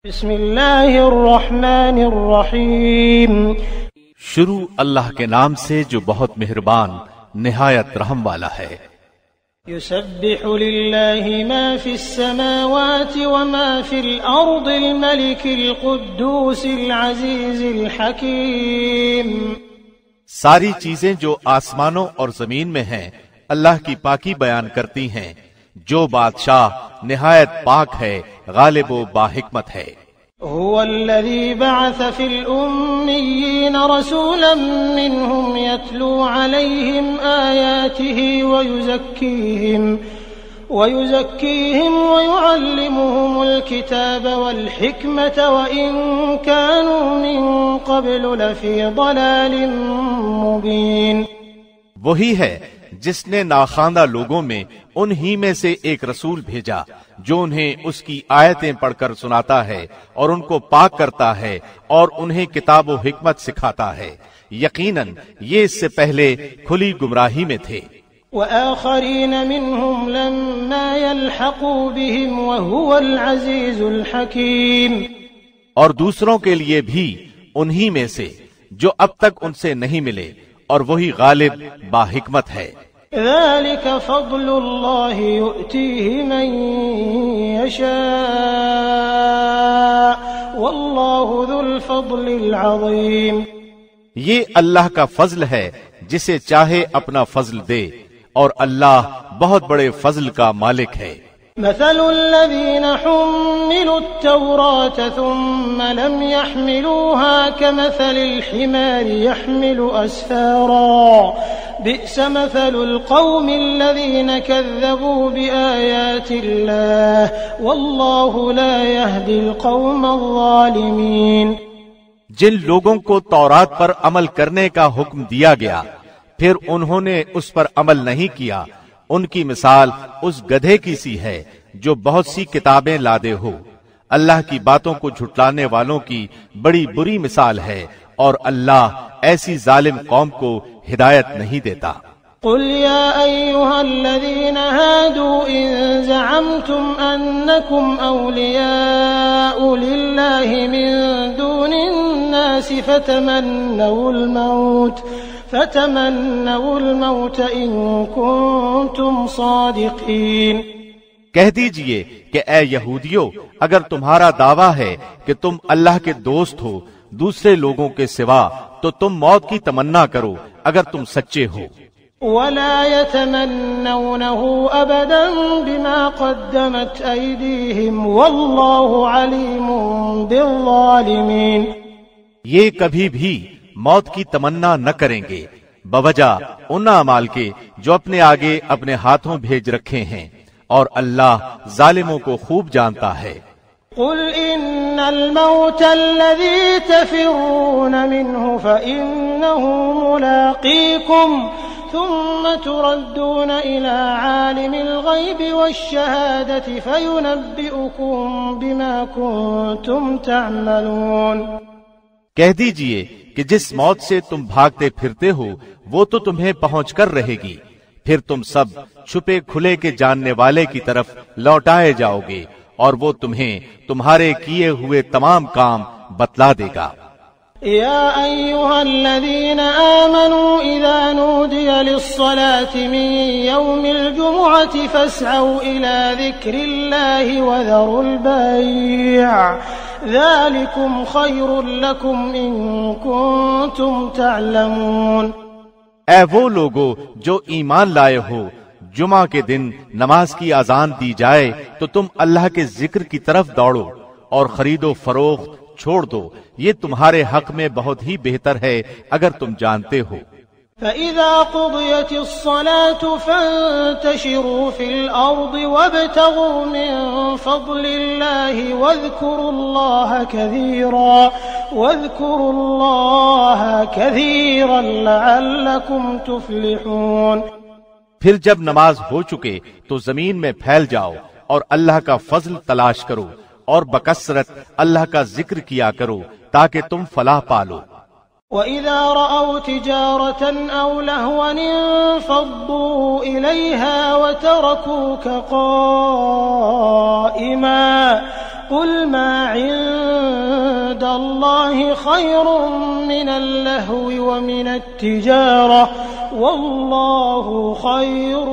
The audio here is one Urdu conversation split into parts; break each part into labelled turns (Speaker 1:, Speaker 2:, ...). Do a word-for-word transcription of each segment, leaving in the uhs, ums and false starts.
Speaker 1: بسم اللہ الرحمن الرحیم۔
Speaker 2: شروع اللہ کے نام سے جو بہت مہربان نہایت رحم والا ہے۔
Speaker 1: یسبح للہ ما فی السماوات وما فی الارض الملک القدوس العزیز الحکیم۔
Speaker 2: ساری چیزیں جو آسمانوں اور زمین میں ہیں اللہ کی پاکی بیان کرتی ہیں، جو بادشاہ نہایت پاک ہے، غالب و باحکمت ہے۔
Speaker 1: هو الذي بعث في الأميين رسولا منهم يتلو عليهم آياته ويزكيهم ويزكيهم ويعلمهم الكتاب والحكمة وإن كانوا من قبل لفي ضلال مبين۔
Speaker 2: وہی ہے جس نے ناخواندہ لوگوں میں انہی میں سے ایک رسول بھیجا جو انہیں اس کی آیتیں پڑھ کر سناتا ہے اور ان کو پاک کرتا ہے اور انہیں کتاب و حکمت سکھاتا ہے، یقیناً یہ اس سے پہلے کھلی گمراہی میں تھے۔
Speaker 1: وآخرین منہم لما يلحقوا بهم وهو العزیز الحکیم۔
Speaker 2: اور دوسروں کے لیے بھی انہی میں سے جو اب تک ان سے نہیں ملے اور وہی غالب باحکمت ہے۔
Speaker 1: ذلك فضل اللہ یؤتیہ من یشاء واللہ ذو الفضل العظیم۔
Speaker 2: یہ اللہ کا فضل ہے جسے چاہے اپنا فضل دے، اور اللہ بہت بڑے فضل کا مالک ہے۔
Speaker 1: مثل الذين حملوا التوراة ثم لم يحملوها كمثل الحمار يحمل أسفارا بئس مثل القوم الذين كذبوا بآيات الله والله لا يهدي القوم الظالمين۔
Speaker 2: جن لوگوں کو تورات پر عمل کرنے کا حکم دیا گیا پھر انہوں نے اس پر عمل نہیں کیا، ان کی مثال اس گدھے کی سی ہے جو بہت سی کتابیں لادے ہو۔ اللہ کی باتوں کو جھٹلانے والوں کی بڑی بری مثال ہے، اور اللہ ایسی ظالم قوم کو ہدایت نہیں دیتا۔
Speaker 1: قل يا أيها الذين هادوا إن زعمتم أنكم أولياء لله من دون الناس فتمنوا الموت فتمنوا الموت إن كنتم صادقين۔
Speaker 2: کہہ دیجئے کہ اے یہودیو، اگر تمہارا دعویٰ ہے کہ تم اللہ کے دوست ہو دوسرے لوگوں کے سوا، تو تم موت کی تمنا کرو اگر تم سچے ہو۔
Speaker 1: ولا يتمنونه أبدا بما قدمت أيديهم والله عليم بالظالمين۔
Speaker 2: یہ کبھی بھی موت کی تمنا نہ کریں گے بوجہ ان اعمال کے جو اپنے آگے اپنے ہاتھوں بھیج رکھے ہیں، اور اللہ ظالموں کو خوب جانتا ہے۔
Speaker 1: قل ان الموت الذي تفرون منه فإنه ملاقيكم ثم تردون إلى عالم الغيب والشهادة فينبئكم بما كنتم تعملون۔
Speaker 2: کہہ دیجئے کہ جس موت سے تم بھاگتے پھرتے ہو وہ تو تمہیں پہنچ کر رہے گی، پھر تم سب چھپے کھلے کے جاننے والے کی طرف لوٹائے جاؤ گے، اور وہ تمہیں تمہارے کیے ہوئے تمام کام بتلا دے گا۔
Speaker 1: يا أيها الذين آمنوا إذا نودي للصلاة من يوم الجمعة فاسعوا إلى ذكر الله وذروا البيع ذلكم خير لكم إن كنتم تعلمون۔
Speaker 2: اے وہ لوگو جو ایمان لائے ہو، جمعہ کے دن نماز کی اذان دی جائے تو تم اللہ کے ذکر کی طرف دوڑو اور خرید و فروخت چھوڑ دو، یہ تمہارے حق میں بہت ہی بہتر ہے اگر تم جانتے ہو۔
Speaker 1: فَإِذَا قُضِيَتِ الصَّلَاةُ فَانتَشِرُوا فِي الْأَرْضِ وَابْتَغُوا مِن فَضْلِ اللَّهِ وَاذْكُرُوا اللَّهَ كَثِيرًا وَاذْكُرُوا اللَّهَ كَثِيرًا لَعَلَّكُمْ تُفْلِحُونَ۔
Speaker 2: پھر جب نماز ہو چکے تو زمین میں پھیل جاؤ اور اللہ کا فضل تلاش کرو، اور بکثرت اللہ کا ذکر کیا کرو تاکہ تم فلاح پالو۔
Speaker 1: وَإِذَا رَأَوْا تِجَارَةً أَوْ لَهْوًا انفَضُّوا إِلَيْهَا وَتَرَكُوكَ قَائِمًا قُلْ مَا عِندَ عند الله خير من اللهو ومن التجارة والله خير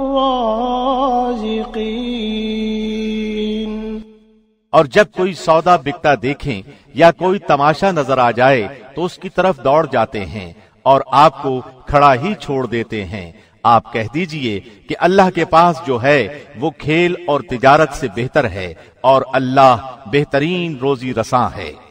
Speaker 1: الرازقين۔
Speaker 2: اور جب کوئی سودا بکتا دیکھیں یا کوئی تماشا نظر آ جائے تو اس کی طرف دوڑ جاتے ہیں اور آپ کو کھڑا ہی چھوڑ دیتے ہیں۔ آپ کہہ دیجئے کہ اللہ کے پاس جو ہے وہ کھیل اور تجارت سے بہتر ہے، اور اللہ بہترین روزی رساں ہے۔